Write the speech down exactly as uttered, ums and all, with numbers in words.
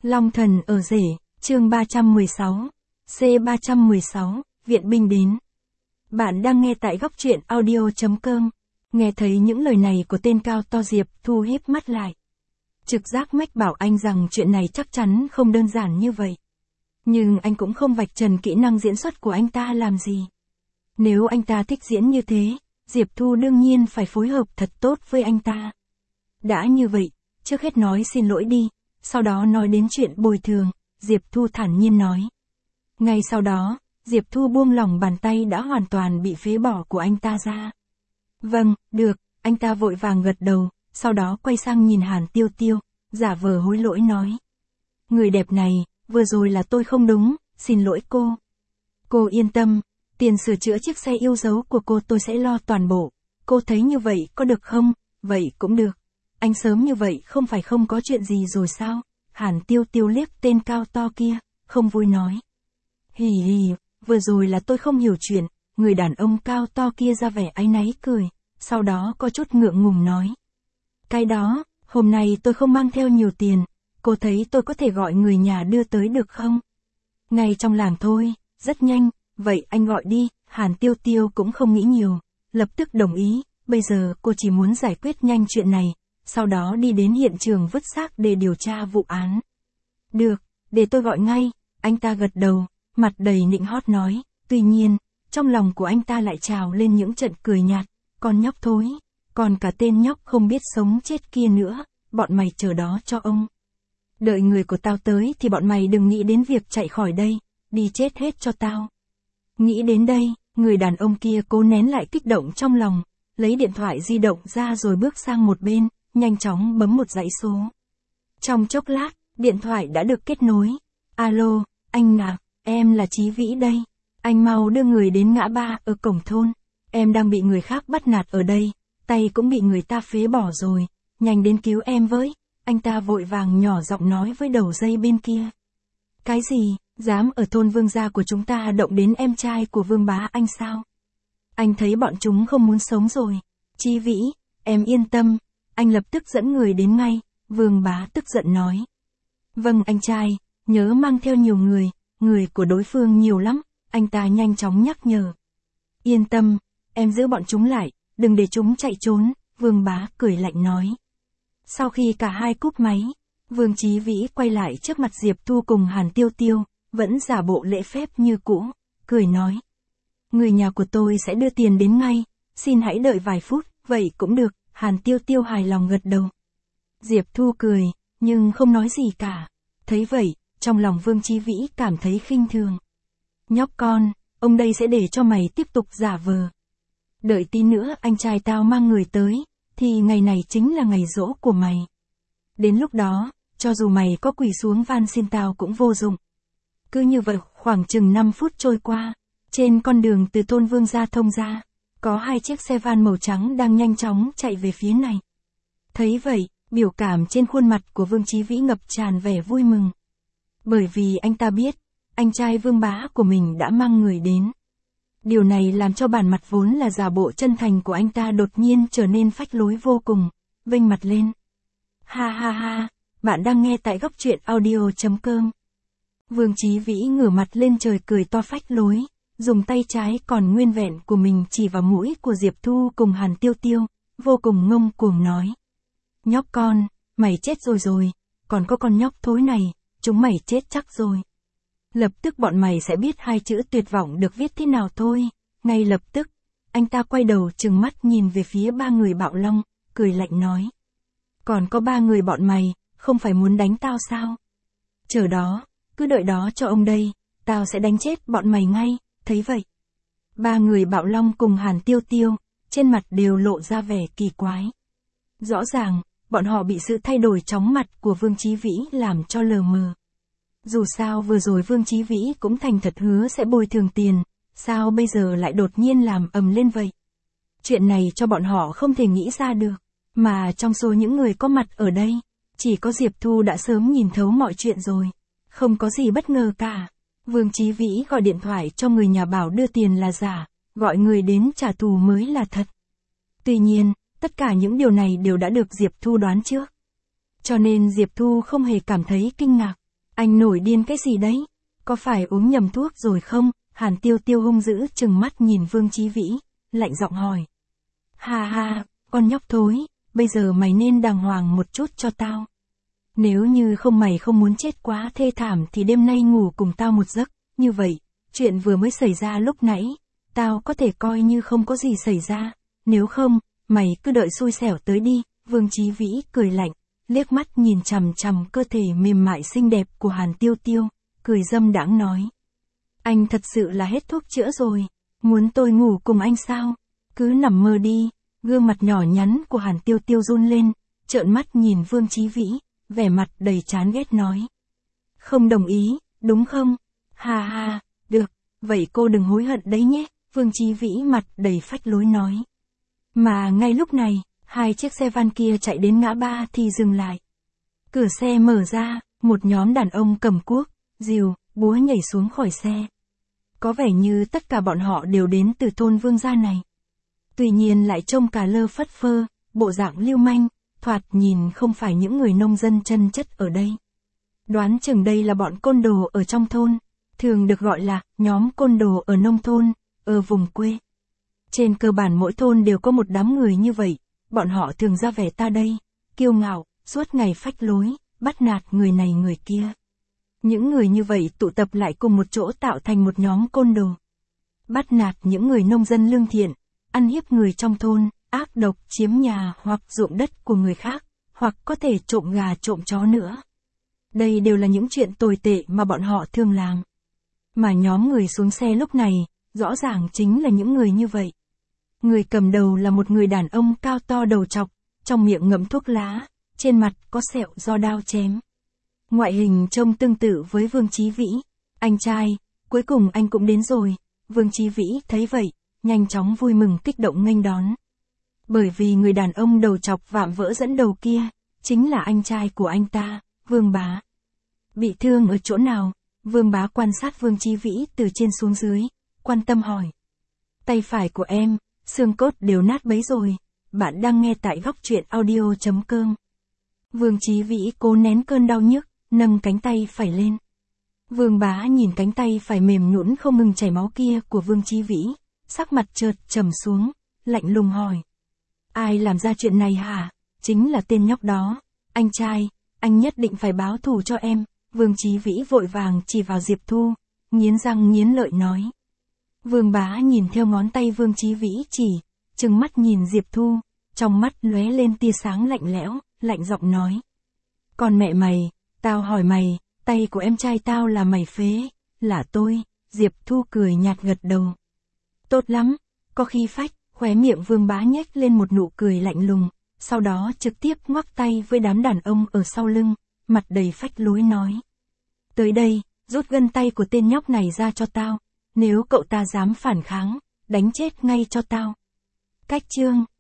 Long thần ở rể, chương ba trăm mười sáu, C ba trăm mười sáu, viện binh đến. Bạn đang nghe tại góc truyện audio chấm com. Nghe thấy những lời này của tên cao to Diệp Thu híp mắt lại. Trực giác mách bảo anh rằng chuyện này chắc chắn không đơn giản như vậy. Nhưng anh cũng không vạch trần kỹ năng diễn xuất của anh ta làm gì. Nếu anh ta thích diễn như thế, Diệp Thu đương nhiên phải phối hợp thật tốt với anh ta. Đã như vậy, trước hết nói xin lỗi đi, sau đó nói đến chuyện bồi thường, Diệp Thu thản nhiên nói. Ngay sau đó, Diệp Thu buông lỏng bàn tay đã hoàn toàn bị phế bỏ của anh ta ra. Vâng, được, anh ta vội vàng gật đầu, sau đó quay sang nhìn Hàn Tiêu Tiêu, giả vờ hối lỗi nói. Người đẹp này, vừa rồi là tôi không đúng, xin lỗi cô. Cô yên tâm, tiền sửa chữa chiếc xe yêu dấu của cô tôi sẽ lo toàn bộ, cô thấy như vậy có được không? Vậy cũng được. Anh sớm như vậy không phải không có chuyện gì rồi sao? Hàn Tiêu Tiêu liếc tên cao to kia, không vui nói. Hì hì, vừa rồi là tôi không hiểu chuyện, người đàn ông cao to kia ra vẻ áy náy cười, sau đó có chút ngượng ngùng nói. Cái đó, hôm nay tôi không mang theo nhiều tiền, cô thấy tôi có thể gọi người nhà đưa tới được không? Ngay trong làng thôi, rất nhanh, vậy anh gọi đi, Hàn Tiêu Tiêu cũng không nghĩ nhiều, lập tức đồng ý, bây giờ cô chỉ muốn giải quyết nhanh chuyện này, sau đó đi đến hiện trường vứt xác để điều tra vụ án. Được, để tôi gọi ngay, anh ta gật đầu, mặt đầy nịnh hót nói, tuy nhiên, trong lòng của anh ta lại trào lên những trận cười nhạt, con nhóc thối, còn cả tên nhóc không biết sống chết kia nữa, bọn mày chờ đó cho ông. Đợi người của tao tới thì bọn mày đừng nghĩ đến việc chạy khỏi đây, đi chết hết cho tao. Nghĩ đến đây, người đàn ông kia cố nén lại kích động trong lòng, lấy điện thoại di động ra rồi bước sang một bên, nhanh chóng bấm một dãy số. Trong chốc lát, điện thoại đã được kết nối. Alo, anh Ngạc, em là Chí Vĩ đây. Anh mau đưa người đến ngã ba ở cổng thôn. Em đang bị người khác bắt nạt ở đây, tay cũng bị người ta phế bỏ rồi, nhanh đến cứu em với. Anh ta vội vàng nhỏ giọng nói với đầu dây bên kia. Cái gì, dám ở thôn Vương gia của chúng ta động đến em trai của Vương bá anh sao? Anh thấy bọn chúng không muốn sống rồi. Chí Vĩ, em yên tâm. Anh lập tức dẫn người đến ngay, Vương bá tức giận nói. Vâng anh trai, nhớ mang theo nhiều người, người của đối phương nhiều lắm, anh ta nhanh chóng nhắc nhở. Yên tâm, em giữ bọn chúng lại, đừng để chúng chạy trốn, Vương bá cười lạnh nói. Sau khi cả hai cúp máy, Vương Chí Vĩ quay lại trước mặt Diệp Thu cùng Hàn Tiêu Tiêu, vẫn giả bộ lễ phép như cũ, cười nói. Người nhà của tôi sẽ đưa tiền đến ngay, xin hãy đợi vài phút, vậy cũng được. Hàn Tiêu Tiêu hài lòng gật đầu. Diệp Thu cười, nhưng không nói gì cả. Thấy vậy, trong lòng Vương Chí Vĩ cảm thấy khinh thường. Nhóc con, ông đây sẽ để cho mày tiếp tục giả vờ. Đợi tí nữa anh trai tao mang người tới, thì ngày này chính là ngày giỗ của mày. Đến lúc đó, cho dù mày có quỳ xuống van xin tao cũng vô dụng. Cứ như vậy khoảng chừng năm phút trôi qua, trên con đường từ thôn Vương gia thông ra. Có hai chiếc xe van màu trắng đang nhanh chóng chạy về phía này. Thấy vậy, biểu cảm trên khuôn mặt của Vương Chí Vĩ ngập tràn vẻ vui mừng. Bởi vì anh ta biết, anh trai Vương bá của mình đã mang người đến. Điều này làm cho bản mặt vốn là giả bộ chân thành của anh ta đột nhiên trở nên phách lối vô cùng, vênh mặt lên. Ha ha ha, bạn đang nghe tại góc truyện audio chấm com. Vương Chí Vĩ ngửa mặt lên trời cười to phách lối. Dùng tay trái còn nguyên vẹn của mình chỉ vào mũi của Diệp Thu cùng Hàn Tiêu Tiêu, vô cùng ngông cuồng nói. Nhóc con, mày chết rồi rồi, còn có con nhóc thối này, chúng mày chết chắc rồi. Lập tức bọn mày sẽ biết hai chữ tuyệt vọng được viết thế nào thôi, ngay lập tức, anh ta quay đầu trừng mắt nhìn về phía ba người bạo long, cười lạnh nói. Còn có ba người bọn mày, không phải muốn đánh tao sao? Chờ đó, cứ đợi đó cho ông đây, tao sẽ đánh chết bọn mày ngay. Thấy vậy, ba người bạo long cùng Hàn Tiêu Tiêu, trên mặt đều lộ ra vẻ kỳ quái. Rõ ràng, bọn họ bị sự thay đổi chóng mặt của Vương Chí Vĩ làm cho lờ mờ. Dù sao vừa rồi Vương Chí Vĩ cũng thành thật hứa sẽ bồi thường tiền, sao bây giờ lại đột nhiên làm ầm lên vậy? Chuyện này cho bọn họ không thể nghĩ ra được, mà trong số những người có mặt ở đây, chỉ có Diệp Thu đã sớm nhìn thấu mọi chuyện rồi, không có gì bất ngờ cả. Vương Chí Vĩ gọi điện thoại cho người nhà bảo đưa tiền là giả, gọi người đến trả thù mới là thật. Tuy nhiên, tất cả những điều này đều đã được Diệp Thu đoán trước. Cho nên Diệp Thu không hề cảm thấy kinh ngạc. Anh nổi điên cái gì đấy? Có phải uống nhầm thuốc rồi không? Hàn Tiêu Tiêu hung dữ trừng mắt nhìn Vương Chí Vĩ, lạnh giọng hỏi. Ha ha, con nhóc thối, bây giờ mày nên đàng hoàng một chút cho tao. Nếu như không mày không muốn chết quá thê thảm thì đêm nay ngủ cùng tao một giấc, như vậy, chuyện vừa mới xảy ra lúc nãy, tao có thể coi như không có gì xảy ra, nếu không, mày cứ đợi xui xẻo tới đi. Vương Chí Vĩ cười lạnh, liếc mắt nhìn chằm chằm cơ thể mềm mại xinh đẹp của Hàn Tiêu Tiêu, cười dâm đãng nói. Anh thật sự là hết thuốc chữa rồi, muốn tôi ngủ cùng anh sao? Cứ nằm mơ đi. Gương mặt nhỏ nhắn của Hàn Tiêu Tiêu run lên, trợn mắt nhìn Vương Chí Vĩ, vẻ mặt đầy chán ghét nói. Không đồng ý, đúng không? Ha ha, được, vậy cô đừng hối hận đấy nhé, Vương Chí Vĩ mặt đầy phách lối nói. Mà ngay lúc này, hai chiếc xe van kia chạy đến ngã ba thì dừng lại. Cửa xe mở ra, một nhóm đàn ông cầm cuốc, rìu, búa nhảy xuống khỏi xe. Có vẻ như tất cả bọn họ đều đến từ thôn Vương gia này. Tuy nhiên lại trông cà lơ phất phơ, bộ dạng lưu manh, thoạt nhìn không phải những người nông dân chân chất ở đây. Đoán chừng đây là bọn côn đồ ở trong thôn, thường được gọi là nhóm côn đồ ở nông thôn, ở vùng quê. Trên cơ bản mỗi thôn đều có một đám người như vậy, bọn họ thường ra vẻ ta đây, kiêu ngạo, suốt ngày phách lối, bắt nạt người này người kia. Những người như vậy tụ tập lại cùng một chỗ tạo thành một nhóm côn đồ. Bắt nạt những người nông dân lương thiện, ăn hiếp người trong thôn, ác độc chiếm nhà hoặc ruộng đất của người khác, hoặc có thể trộm gà trộm chó nữa. Đây đều là những chuyện tồi tệ mà bọn họ thường làm. Mà nhóm người xuống xe lúc này, rõ ràng chính là những người như vậy. Người cầm đầu là một người đàn ông cao to đầu trọc, trong miệng ngậm thuốc lá, trên mặt có sẹo do đao chém. Ngoại hình trông tương tự với Vương Chí Vĩ. Anh trai, cuối cùng anh cũng đến rồi. Vương Chí Vĩ thấy vậy, nhanh chóng vui mừng kích động nghênh đón. Bởi vì người đàn ông đầu trọc vạm vỡ dẫn đầu kia, chính là anh trai của anh ta, Vương Bá. Bị thương ở chỗ nào? Vương Bá quan sát Vương Chí Vĩ từ trên xuống dưới, quan tâm hỏi. Tay phải của em, xương cốt đều nát bấy rồi. Bạn đang nghe tại góc truyện audio chấm com. Vương Chí Vĩ cố nén cơn đau nhức, nâng cánh tay phải lên. Vương Bá nhìn cánh tay phải mềm nhũn không ngừng chảy máu kia của Vương Chí Vĩ, sắc mặt chợt trầm xuống, lạnh lùng hỏi. Ai làm ra chuyện này hả? Chính là tên nhóc đó. Anh trai, anh nhất định phải báo thù cho em. Vương Chí Vĩ vội vàng chỉ vào Diệp Thu, nghiến răng nghiến lợi nói. Vương Bá nhìn theo ngón tay Vương Chí Vĩ chỉ, trừng mắt nhìn Diệp Thu, trong mắt lóe lên tia sáng lạnh lẽo, lạnh giọng nói. Còn mẹ mày, tao hỏi mày, tay của em trai tao là mày phế, là tôi. Diệp Thu cười nhạt gật đầu. Tốt lắm, có khí phách, khóe miệng Vương Bá nhếch lên một nụ cười lạnh lùng, sau đó trực tiếp ngoắc tay với đám đàn ông ở sau lưng, mặt đầy phách lối nói. Tới đây, rút gân tay của tên nhóc này ra cho tao, nếu cậu ta dám phản kháng, đánh chết ngay cho tao. Cách chương